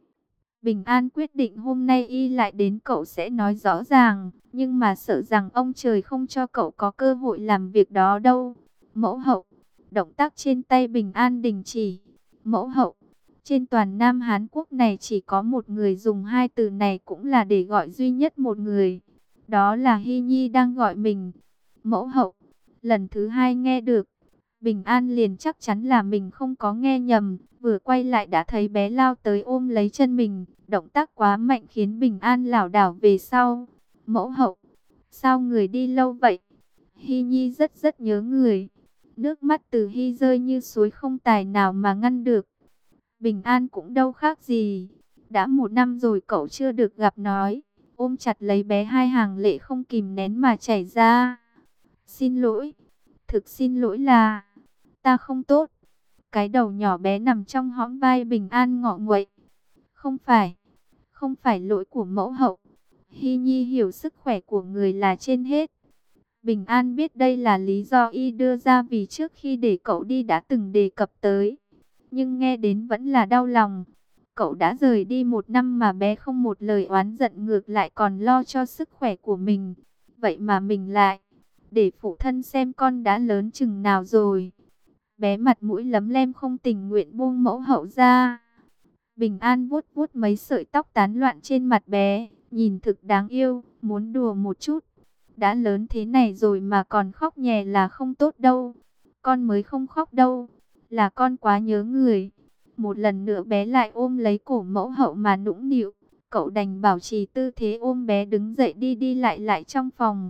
S1: Bình An quyết định hôm nay y lại đến cậu sẽ nói rõ ràng, nhưng mà sợ rằng ông trời không cho cậu có cơ hội làm việc đó đâu. Mẫu hậu, động tác trên tay Bình An đình chỉ. Mẫu hậu, trên toàn Nam Hán Quốc này chỉ có một người dùng hai từ này, cũng là để gọi duy nhất một người. Đó là Hy Nhi đang gọi mình. Mẫu hậu, lần thứ hai nghe được. Bình An liền chắc chắn là mình không có nghe nhầm, vừa quay lại đã thấy bé lao tới ôm lấy chân mình, động tác quá mạnh khiến Bình An lảo đảo về sau. Mẫu hậu, sao người đi lâu vậy? Hy Nhi rất rất nhớ người. Nước mắt từ Hy rơi như suối, không tài nào mà ngăn được. Bình An cũng đâu khác gì, đã một năm rồi cậu chưa được gặp, nói, ôm chặt lấy bé, hai hàng lệ không kìm nén mà chảy ra. Xin lỗi, thực xin lỗi, là ta không tốt. Cái đầu nhỏ bé nằm trong hõm vai Bình An ngọ nguậy. Không phải, không phải lỗi của mẫu hậu. Hy Nhi hiểu sức khỏe của người là trên hết. Bình An biết đây là lý do y đưa ra vì trước khi để cậu đi đã từng đề cập tới. Nhưng nghe đến vẫn là đau lòng. Cậu đã rời đi một năm mà bé không một lời oán giận, ngược lại còn lo cho sức khỏe của mình. Vậy mà mình lại để phụ thân xem con đã lớn chừng nào rồi. Bé mặt mũi lấm lem không tình nguyện buông mẫu hậu ra. Bình An vuốt vuốt mấy sợi tóc tán loạn trên mặt bé, nhìn thực đáng yêu, muốn đùa một chút. Đã lớn thế này rồi mà còn khóc nhè là không tốt đâu. Con mới không khóc đâu, là con quá nhớ người. Một lần nữa bé lại ôm lấy cổ mẫu hậu mà nũng nịu. Cậu đành bảo trì tư thế ôm bé đứng dậy đi đi lại lại trong phòng.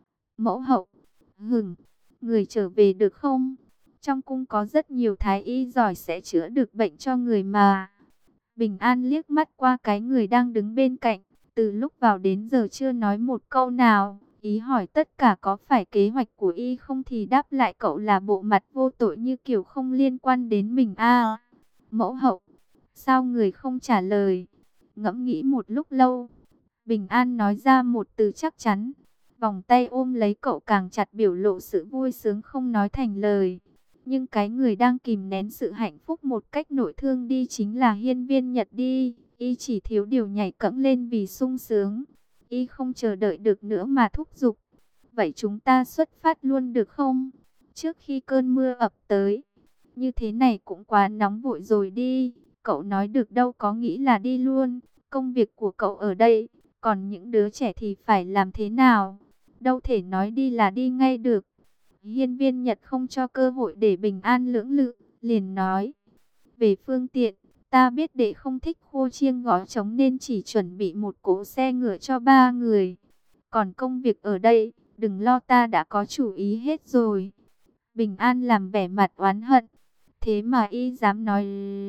S1: Mẫu hậu, hửng, người trở về được không? Trong cung có rất nhiều thái y giỏi sẽ chữa được bệnh cho người mà. Bình An liếc mắt qua cái người đang đứng bên cạnh, từ lúc vào đến giờ chưa nói một câu nào. Ý hỏi tất cả có phải kế hoạch của y không thì đáp lại cậu là bộ mặt vô tội như kiểu không liên quan đến mình a. Mẫu hậu, sao người không trả lời? Ngẫm nghĩ một lúc lâu, Bình An nói ra một từ chắc chắn. Vòng tay ôm lấy cậu càng chặt, biểu lộ sự vui sướng không nói thành lời. Nhưng cái người đang kìm nén sự hạnh phúc một cách nội thương đi chính là Hiên Viên Nhật đi. Y chỉ thiếu điều nhảy cẫng lên vì sung sướng. Y không chờ đợi được nữa mà thúc giục. Vậy chúng ta xuất phát luôn được không? Trước khi cơn mưa ập tới. Như thế này cũng quá nóng vội rồi đi. cậu nói được đâu có nghĩ là đi luôn. Công việc của cậu ở đây, còn những đứa trẻ thì phải làm thế nào? Đâu thể nói đi là đi ngay được. Hiên Viên Nhật không cho cơ hội để Bình An lưỡng lự, liền nói. Về phương tiện, ta biết đệ không thích khô chiêng gõ trống nên chỉ chuẩn bị một cỗ xe ngựa cho ba người. Còn công việc ở đây, đừng lo, ta đã có chủ ý hết rồi. Bình An làm vẻ mặt oán hận. Thế mà y dám nói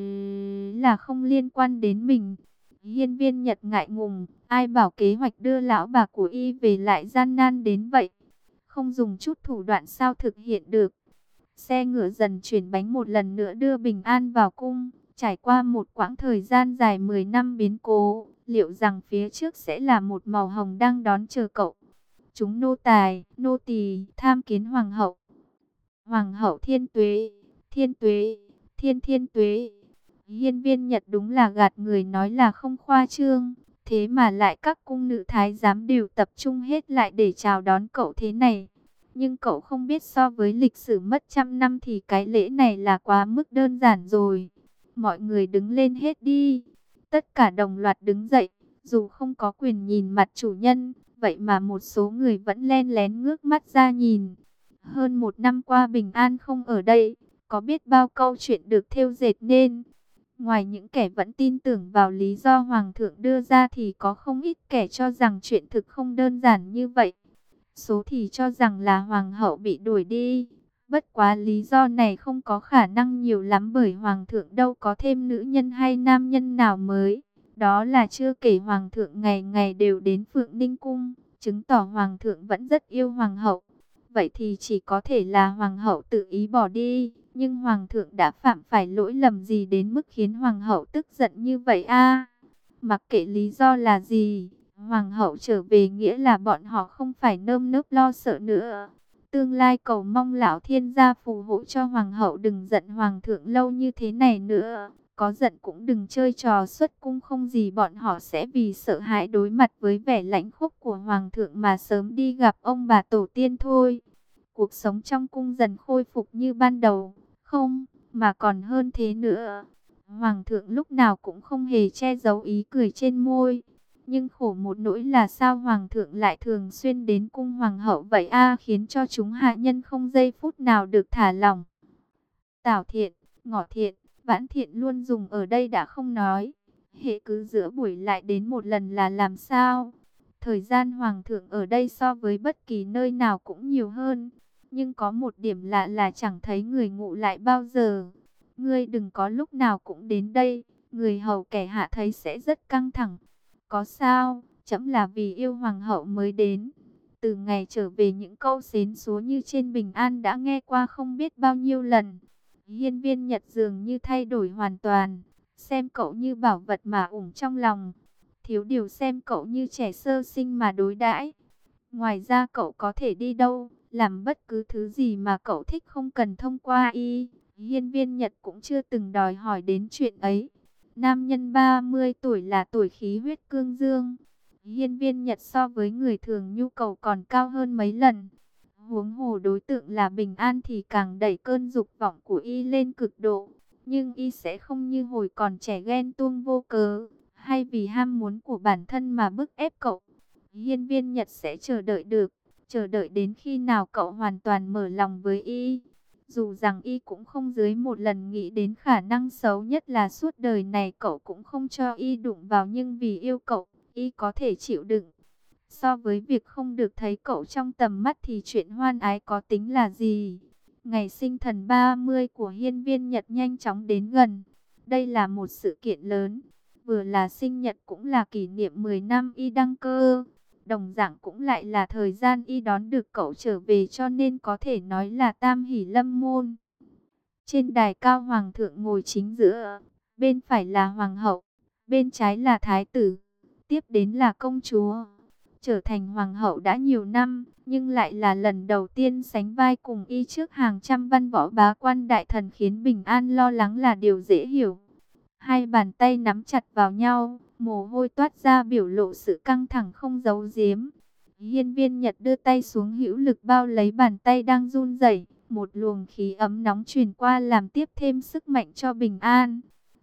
S1: là không liên quan đến mình. Hiên Viên Nhật ngại ngùng, ai bảo kế hoạch đưa lão bà của y về lại gian nan đến vậy. Không dùng chút thủ đoạn sao thực hiện được. Xe ngựa dần chuyển bánh một lần nữa đưa Bình An vào cung. Trải qua một quãng thời gian dài mười năm biến cố, liệu rằng phía trước sẽ là một màu hồng đang đón chờ cậu. Chúng nô tài, nô tỳ tham kiến hoàng hậu. Hoàng hậu thiên tuế, thiên tuế, thiên thiên tuế. Hiên Viên Nhật đúng là gạt người nói là không khoa trương. Thế mà lại các cung nữ thái giám đều tập trung hết lại để chào đón cậu thế này. Nhưng cậu không biết so với lịch sử mất trăm năm thì cái lễ này là quá mức đơn giản rồi. Mọi người đứng lên hết đi. Tất cả đồng loạt đứng dậy. Dù không có quyền nhìn mặt chủ nhân, vậy mà một số người vẫn len lén ngước mắt ra nhìn. Hơn một năm qua Bình An không ở đây, có biết bao câu chuyện được thêu dệt nên. Ngoài những kẻ vẫn tin tưởng vào lý do Hoàng thượng đưa ra thì có không ít kẻ cho rằng chuyện thực không đơn giản như vậy. Số thì cho rằng là Hoàng hậu bị đuổi đi. Bất quá lý do này không có khả năng nhiều lắm bởi Hoàng thượng đâu có thêm nữ nhân hay nam nhân nào mới. Đó là chưa kể Hoàng thượng ngày ngày đều đến Phượng Ninh Cung, chứng tỏ Hoàng thượng vẫn rất yêu Hoàng hậu. Vậy thì chỉ có thể là Hoàng hậu tự ý bỏ đi. Nhưng Hoàng thượng đã phạm phải lỗi lầm gì đến mức khiến Hoàng hậu tức giận như vậy a? Mặc kệ lý do là gì, Hoàng hậu trở về nghĩa là bọn họ không phải nơm nớp lo sợ nữa. Tương lai cầu mong lão thiên gia phù hộ cho Hoàng hậu đừng giận Hoàng thượng lâu như thế này nữa. Có giận cũng đừng chơi trò xuất cung, không gì bọn họ sẽ vì sợ hãi đối mặt với vẻ lãnh khốc của Hoàng thượng mà sớm đi gặp ông bà tổ tiên thôi. Cuộc sống trong cung dần khôi phục như ban đầu. Không, mà còn hơn thế nữa. Hoàng thượng lúc nào cũng không hề che giấu ý cười trên môi. Nhưng khổ một nỗi là sao Hoàng thượng lại thường xuyên đến cung Hoàng hậu vậy a, khiến cho chúng hạ nhân không giây phút nào được thả lỏng. Tảo Thiện, Ngọ Thiện, Vãn Thiện luôn dùng ở đây đã không nói. Hệ cứ giữa buổi lại đến một lần là làm sao? Thời gian Hoàng thượng ở đây so với bất kỳ nơi nào cũng nhiều hơn. Nhưng có một điểm lạ là chẳng thấy người ngủ lại bao giờ. Ngươi đừng có lúc nào cũng đến đây, người hầu kẻ hạ thấy sẽ rất căng thẳng. Có sao, chấm là vì yêu Hoàng hậu mới đến. Từ ngày trở về những câu xến xúa như trên Bình An đã nghe qua không biết bao nhiêu lần. Hiên Viên Nhật dường như thay đổi hoàn toàn, xem cậu như bảo vật mà ủng trong lòng. Thiếu điều xem cậu như trẻ sơ sinh mà đối đãi. Ngoài ra cậu có thể đi đâu, làm bất cứ thứ gì mà cậu thích không cần thông qua y. Hiên Viên Nhật cũng chưa từng đòi hỏi đến chuyện ấy. Nam nhân ba mươi tuổi là tuổi khí huyết cương dương. Hiên Viên Nhật so với người thường nhu cầu còn cao hơn mấy lần. Huống hồ đối tượng là Bình An thì càng đẩy cơn dục vọng của y lên cực độ. Nhưng y sẽ không như hồi còn trẻ ghen tuông vô cớ, hay vì ham muốn của bản thân mà bức ép cậu. Hiên Viên Nhật sẽ chờ đợi được, chờ đợi đến khi nào cậu hoàn toàn mở lòng với y. Dù rằng y cũng không dưới một lần nghĩ đến khả năng xấu nhất là suốt đời này cậu cũng không cho y đụng vào, nhưng vì yêu cậu, y có thể chịu đựng. So với việc không được thấy cậu trong tầm mắt thì chuyện hoan ái có tính là gì? Ngày sinh thần ba mươi của Hiên Viên Nhật nhanh chóng đến gần. Đây là một sự kiện lớn, vừa là sinh nhật cũng là kỷ niệm mười năm y đăng cơ. Đồng dạng cũng lại là thời gian y đón được cậu trở về, cho nên có thể nói là tam hỷ lâm môn. Trên đài cao Hoàng thượng ngồi chính giữa, bên phải là Hoàng hậu, bên trái là Thái tử, tiếp đến là công chúa. Trở thành Hoàng hậu đã nhiều năm, nhưng lại là lần đầu tiên sánh vai cùng y trước hàng trăm văn võ bá quan đại thần, khiến Bình An lo lắng là điều dễ hiểu. Hai bàn tay nắm chặt vào nhau, mồ hôi toát ra biểu lộ sự căng thẳng không giấu giếm. Hiên Viên Nhật đưa tay xuống hữu lực bao lấy bàn tay đang run rẩy, một luồng khí ấm nóng truyền qua làm tiếp thêm sức mạnh cho Bình An.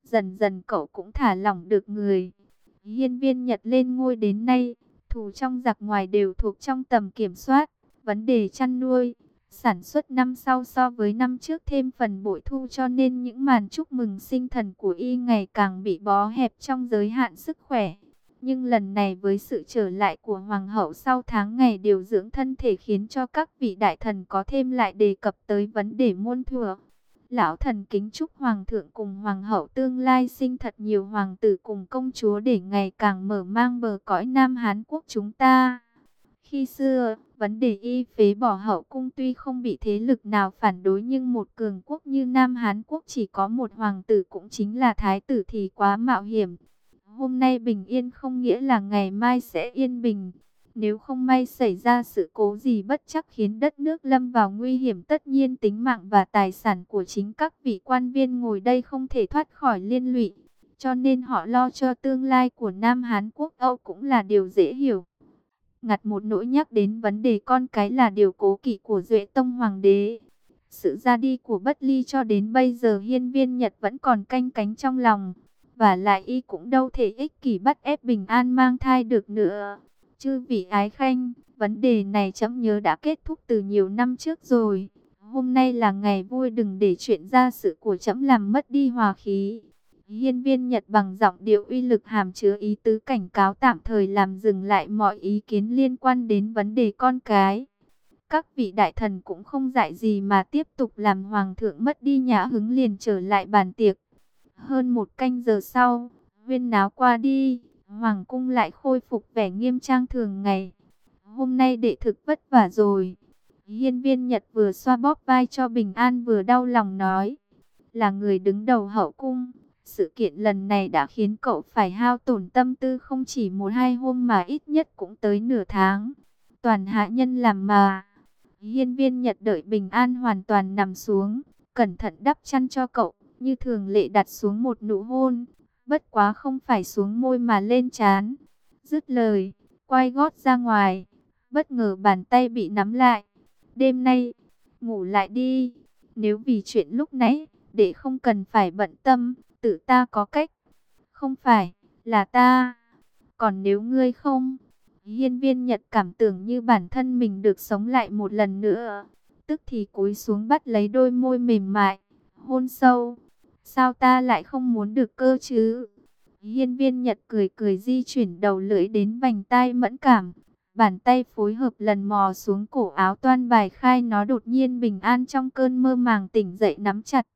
S1: Dần dần cậu cũng thả lỏng được người. Hiên Viên Nhật lên ngôi đến nay, thù trong giặc ngoài đều thuộc trong tầm kiểm soát. Vấn đề chăn nuôi, sản xuất năm sau so với năm trước thêm phần bội thu, cho nên những màn chúc mừng sinh thần của y ngày càng bị bó hẹp trong giới hạn sức khỏe. Nhưng lần này với sự trở lại của Hoàng hậu sau tháng ngày điều dưỡng thân thể, khiến cho các vị đại thần có thêm lại đề cập tới vấn đề muôn thuở. Lão thần kính chúc Hoàng thượng cùng Hoàng hậu tương lai sinh thật nhiều hoàng tử cùng công chúa, để ngày càng mở mang bờ cõi Nam Hán quốc chúng ta. Khi xưa, vấn đề y phế bỏ hậu cung tuy không bị thế lực nào phản đối, nhưng một cường quốc như Nam Hán quốc chỉ có một hoàng tử cũng chính là thái tử thì quá mạo hiểm. Hôm nay bình yên không nghĩa là ngày mai sẽ yên bình. Nếu không may xảy ra sự cố gì bất trắc khiến đất nước lâm vào nguy hiểm, tất nhiên tính mạng và tài sản của chính các vị quan viên ngồi đây không thể thoát khỏi liên lụy. Cho nên họ lo cho tương lai của Nam Hán quốc Âu cũng là điều dễ hiểu. Ngặt một nỗi nhắc đến vấn đề con cái là điều cố kỵ của Duệ Tông Hoàng đế. Sự ra đi của Bất Ly cho đến bây giờ Hiên Viên Nhật vẫn còn canh cánh trong lòng. Và lại y cũng đâu thể ích kỷ bắt ép Bình An mang thai được nữa. Chư vị ái khanh, vấn đề này trẫm nhớ đã kết thúc từ nhiều năm trước rồi. Hôm nay là ngày vui, đừng để chuyện gia sự của trẫm làm mất đi hòa khí. Hiên Viên Nhật bằng giọng điệu uy lực hàm chứa ý tứ cảnh cáo tạm thời làm dừng lại mọi ý kiến liên quan đến vấn đề con cái. Các vị đại thần cũng không dại gì mà tiếp tục làm hoàng thượng mất đi nhã hứng, liền trở lại bàn tiệc. Hơn một canh giờ sau, huyên náo qua đi, hoàng cung lại khôi phục vẻ nghiêm trang thường ngày. Hôm nay đệ thực vất vả rồi. Hiên Viên Nhật vừa xoa bóp vai cho Bình An vừa đau lòng nói. Là người đứng đầu hậu cung, sự kiện lần này đã khiến cậu phải hao tổn tâm tư không chỉ một hai hôm mà ít nhất cũng tới nửa tháng. Toàn hạ nhân làm mà. Hiên Viên Nhật đợi Bình An hoàn toàn nằm xuống, cẩn thận đắp chăn cho cậu, như thường lệ đặt xuống một nụ hôn, bất quá không phải xuống môi mà lên trán. Dứt lời, quay gót ra ngoài, bất ngờ bàn tay bị nắm lại. Đêm nay, ngủ lại đi, nếu vì chuyện lúc nãy, để không cần phải bận tâm, tự ta có cách. Không phải, là ta. Còn nếu ngươi không... Hiên Viên Nhật cảm tưởng như bản thân mình được sống lại một lần nữa, tức thì cúi xuống bắt lấy đôi môi mềm mại, hôn sâu. Sao ta lại không muốn được cơ chứ? Hiên Viên Nhật cười cười di chuyển đầu lưỡi đến vành tai mẫn cảm, bàn tay phối hợp lần mò xuống cổ áo toan bài khai nó. Đột nhiên Bình An trong cơn mơ màng tỉnh dậy nắm chặt.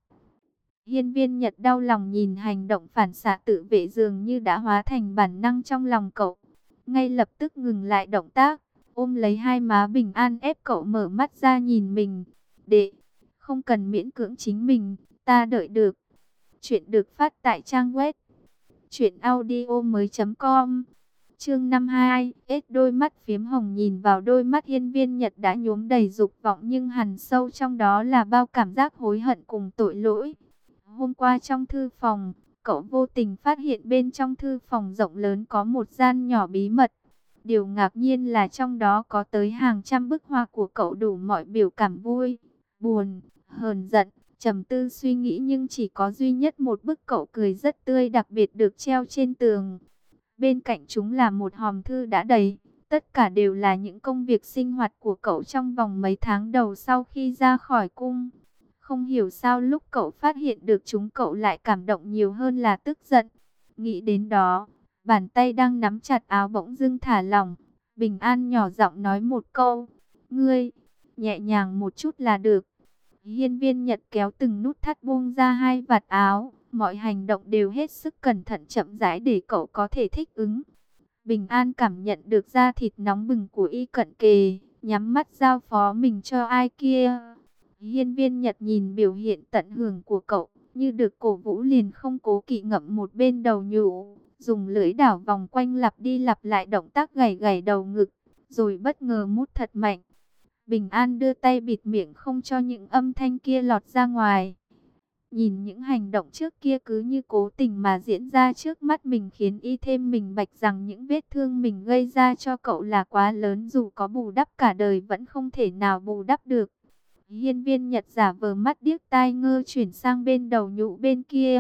S1: Hiên Viên Nhật đau lòng nhìn hành động phản xạ tự vệ dường như đã hóa thành bản năng trong lòng cậu. Ngay lập tức ngừng lại động tác, ôm lấy hai má Bình An ép cậu mở mắt ra nhìn mình. Đệ, không cần miễn cưỡng chính mình, ta đợi được. Chuyện được phát tại trang web truyện audio mới chấm com. Chương năm mươi hai, ết đôi mắt phiếm hồng nhìn vào đôi mắt Hiên Viên Nhật đã nhuốm đầy dục vọng, nhưng hằn sâu trong đó là bao cảm giác hối hận cùng tội lỗi. Hôm qua trong thư phòng, cậu vô tình phát hiện bên trong thư phòng rộng lớn có một gian nhỏ bí mật. Điều ngạc nhiên là trong đó có tới hàng trăm bức hoa của cậu, đủ mọi biểu cảm vui, buồn, hờn giận, trầm tư suy nghĩ, nhưng chỉ có duy nhất một bức cậu cười rất tươi đặc biệt được treo trên tường. Bên cạnh chúng là một hòm thư đã đầy, tất cả đều là những công việc sinh hoạt của cậu trong vòng mấy tháng đầu sau khi ra khỏi cung. Không hiểu sao lúc cậu phát hiện được chúng, cậu lại cảm động nhiều hơn là tức giận. Nghĩ đến đó, bàn tay đang nắm chặt áo bỗng dưng thả lỏng. Bình An nhỏ giọng nói một câu, ngươi, nhẹ nhàng một chút là được. Hiên Viên Nhật kéo từng nút thắt buông ra hai vạt áo, mọi hành động đều hết sức cẩn thận chậm rãi để cậu có thể thích ứng. Bình An cảm nhận được da thịt nóng bừng của y cận kề, nhắm mắt giao phó mình cho ai kia. Hiên Viên Nhật nhìn biểu hiện tận hưởng của cậu, như được cổ vũ liền không cố kỵ ngậm một bên đầu nhũ, dùng lưỡi đảo vòng quanh lặp đi lặp lại động tác gảy gảy đầu ngực, rồi bất ngờ mút thật mạnh. Bình An đưa tay bịt miệng không cho những âm thanh kia lọt ra ngoài. Nhìn những hành động trước kia cứ như cố tình mà diễn ra trước mắt mình, khiến y thêm mình bạch rằng những vết thương mình gây ra cho cậu là quá lớn, dù có bù đắp cả đời vẫn không thể nào bù đắp được. Hiên Viên Nhật giả vờ mắt điếc tai ngơ chuyển sang bên đầu nhũ bên kia,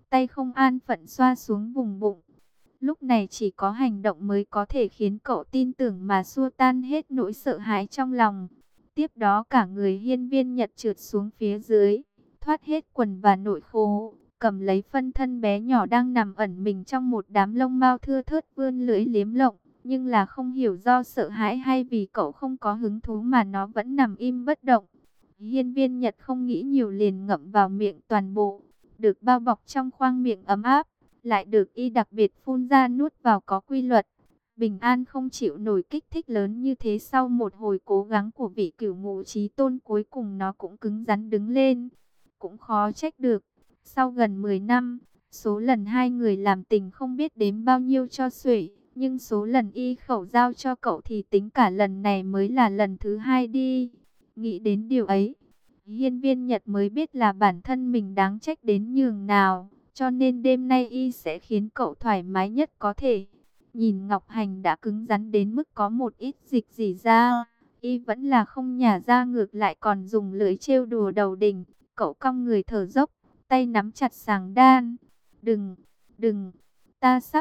S1: tay không an phận xoa xuống vùng bụng. Lúc này chỉ có hành động mới có thể khiến cậu tin tưởng mà xua tan hết nỗi sợ hãi trong lòng. Tiếp đó cả người Hiên Viên Nhật trượt xuống phía dưới, thoát hết quần và nội khố, cầm lấy phân thân bé nhỏ đang nằm ẩn mình trong một đám lông mao thưa thớt, vươn lưỡi liếm lộng. Nhưng là không hiểu do sợ hãi hay vì cậu không có hứng thú mà nó vẫn nằm im bất động. Hiên Viên Nhật không nghĩ nhiều liền ngậm vào miệng toàn bộ, được bao bọc trong khoang miệng ấm áp, lại được y đặc biệt phun ra nuốt vào có quy luật. Bình An không chịu nổi kích thích lớn như thế, sau một hồi cố gắng của vị Cửu Ngũ Chí Tôn cuối cùng nó cũng cứng rắn đứng lên. Cũng khó trách được, sau gần mười năm, số lần hai người làm tình không biết đếm bao nhiêu cho xuể, nhưng số lần y khẩu giao cho cậu thì tính cả lần này mới là lần thứ hai đi. Nghĩ đến điều ấy, Hiên Viên Nhật mới biết là bản thân mình đáng trách đến nhường nào, cho nên đêm nay y sẽ khiến cậu thoải mái nhất có thể. Nhìn Ngọc Hành đã cứng rắn đến mức có một ít dịch rỉ ra, y vẫn là không nhả ra, ngược lại còn dùng lưỡi trêu đùa đầu đỉnh. Cậu cong người thở dốc, tay nắm chặt sàng đan. Đừng, đừng, ta sắp,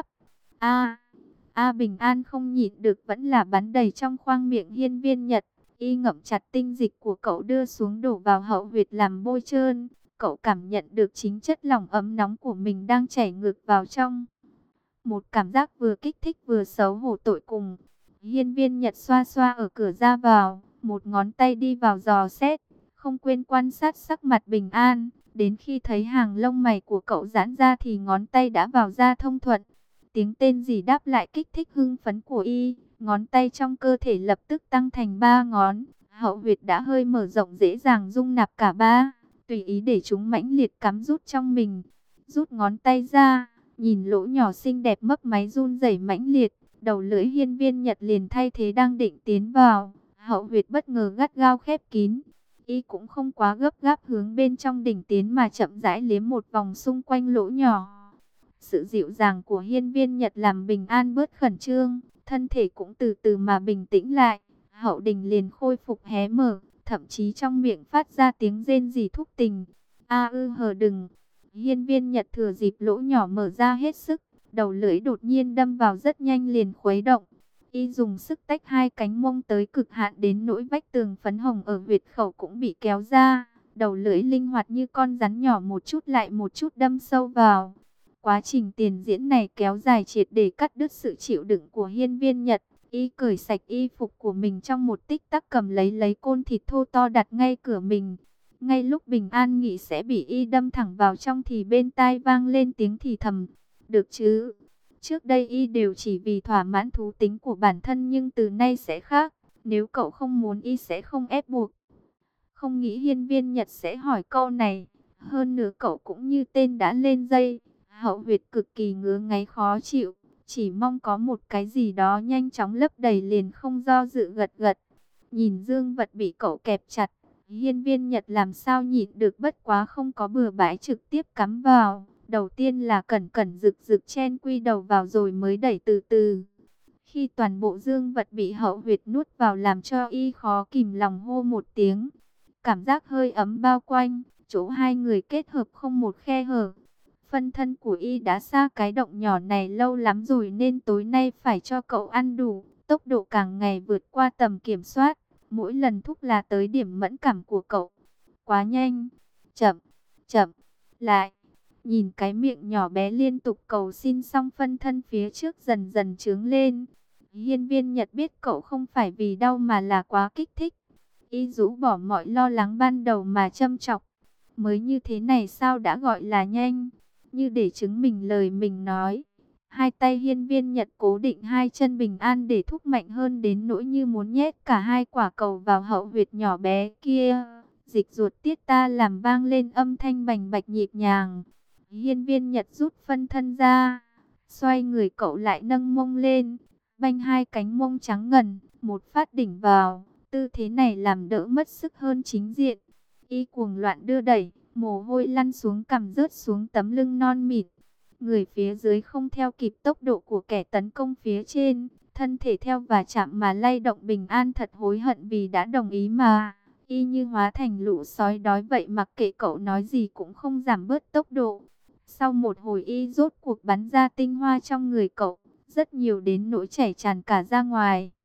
S1: a a Bình An không nhịn được vẫn là bắn đầy trong khoang miệng Hiên Viên Nhật. Y ngậm chặt tinh dịch của cậu đưa xuống đổ vào hậu huyệt làm bôi trơn. Cậu cảm nhận được chính chất lỏng ấm nóng của mình đang chảy ngược vào trong. Một cảm giác vừa kích thích vừa xấu hổ tột cùng. Hiên Viên Nhật xoa xoa ở cửa ra vào, một ngón tay đi vào dò xét, không quên quan sát sắc mặt Bình An. Đến khi thấy hàng lông mày của cậu giãn ra thì ngón tay đã vào ra thông thuận. Tiếng tên gì đáp lại kích thích hưng phấn của y. Ngón tay trong cơ thể lập tức tăng thành ba ngón. Hậu huyệt đã hơi mở rộng, dễ dàng dung nạp cả ba. Tùy ý để chúng mãnh liệt cắm rút trong mình. Rút ngón tay ra, nhìn lỗ nhỏ xinh đẹp mấp máy run rẩy mãnh liệt. Đầu lưỡi Hiên Viên Nhật liền thay thế đang định tiến vào. Hậu huyệt bất ngờ gắt gao khép kín. Y cũng không quá gấp gáp hướng bên trong đỉnh tiến mà chậm rãi liếm một vòng xung quanh lỗ nhỏ. Sự dịu dàng của Hiên Viên Nhật làm Bình An bớt khẩn trương, thân thể cũng từ từ mà bình tĩnh lại. Hậu đình liền khôi phục hé mở, thậm chí trong miệng phát ra tiếng rên rỉ thúc tình. A ư hờ đừng. Hiên Viên Nhật thừa dịp lỗ nhỏ mở ra hết sức, đầu lưỡi đột nhiên đâm vào rất nhanh liền khuấy động. Y dùng sức tách hai cánh mông tới cực hạn đến nỗi vách tường phấn hồng ở huyệt khẩu cũng bị kéo ra. Đầu lưỡi linh hoạt như con rắn nhỏ một chút lại một chút đâm sâu vào. Quá trình tiền diễn này kéo dài triệt để cắt đứt sự chịu đựng của Hiên Viên Nhật. Y cởi sạch y phục của mình trong một tích tắc, cầm lấy lấy côn thịt thô to đặt ngay cửa mình. Ngay lúc Bình An nghĩ sẽ bị y đâm thẳng vào trong thì bên tai vang lên tiếng thì thầm. Được chứ? Trước đây y đều chỉ vì thỏa mãn thú tính của bản thân, nhưng từ nay sẽ khác. Nếu cậu không muốn y sẽ không ép buộc. Không nghĩ Hiên Viên Nhật sẽ hỏi câu này. Hơn nữa cậu cũng như tên đã lên dây. Hậu huyệt cực kỳ ngứa ngáy khó chịu. Chỉ mong có một cái gì đó nhanh chóng lấp đầy liền không do dự gật gật. Nhìn dương vật bị cậu kẹp chặt, Hiên Viên Nhật làm sao nhịn được, bất quá không có bừa bãi trực tiếp cắm vào. Đầu tiên là cẩn cẩn rực rực chen quy đầu vào rồi mới đẩy từ từ. Khi toàn bộ dương vật bị hậu huyệt nuốt vào làm cho y khó kìm lòng hô một tiếng. Cảm giác hơi ấm bao quanh, chỗ hai người kết hợp không một khe hở. Phân thân của y đã xa cái động nhỏ này lâu lắm rồi nên tối nay phải cho cậu ăn đủ. Tốc độ càng ngày vượt qua tầm kiểm soát. Mỗi lần thúc là tới điểm mẫn cảm của cậu. Quá nhanh, chậm, chậm, lại. Nhìn cái miệng nhỏ bé liên tục cầu xin xong phân thân phía trước dần dần trướng lên. Hiên Viên Nhật biết cậu không phải vì đau mà là quá kích thích. Y rũ bỏ mọi lo lắng ban đầu mà châm chọc. Mới như thế này sao đã gọi là nhanh? Như để chứng minh lời mình nói. Hai tay Hiên Viên Nhật cố định hai chân Bình An để thúc mạnh hơn đến nỗi như muốn nhét cả hai quả cầu vào hậu huyệt nhỏ bé kia. Dịch ruột tiết ta làm vang lên âm thanh bành bạch nhịp nhàng. Hiên Viên Nhật rút phân thân ra, xoay người cậu lại nâng mông lên, banh hai cánh mông trắng ngần, một phát đỉnh vào. Tư thế này làm đỡ mất sức hơn chính diện. Y cuồng loạn đưa đẩy, mồ hôi lăn xuống cằm rớt xuống tấm lưng non mịn. Người phía dưới không theo kịp tốc độ của kẻ tấn công phía trên, thân thể theo và chạm mà lay động. Bình An thật hối hận vì đã đồng ý mà. Y như hóa thành lũ sói đói vậy, mặc kệ cậu nói gì cũng không giảm bớt tốc độ. Sau một hồi y rốt cuộc bắn ra tinh hoa trong người cậu, rất nhiều đến nỗi chảy tràn cả ra ngoài.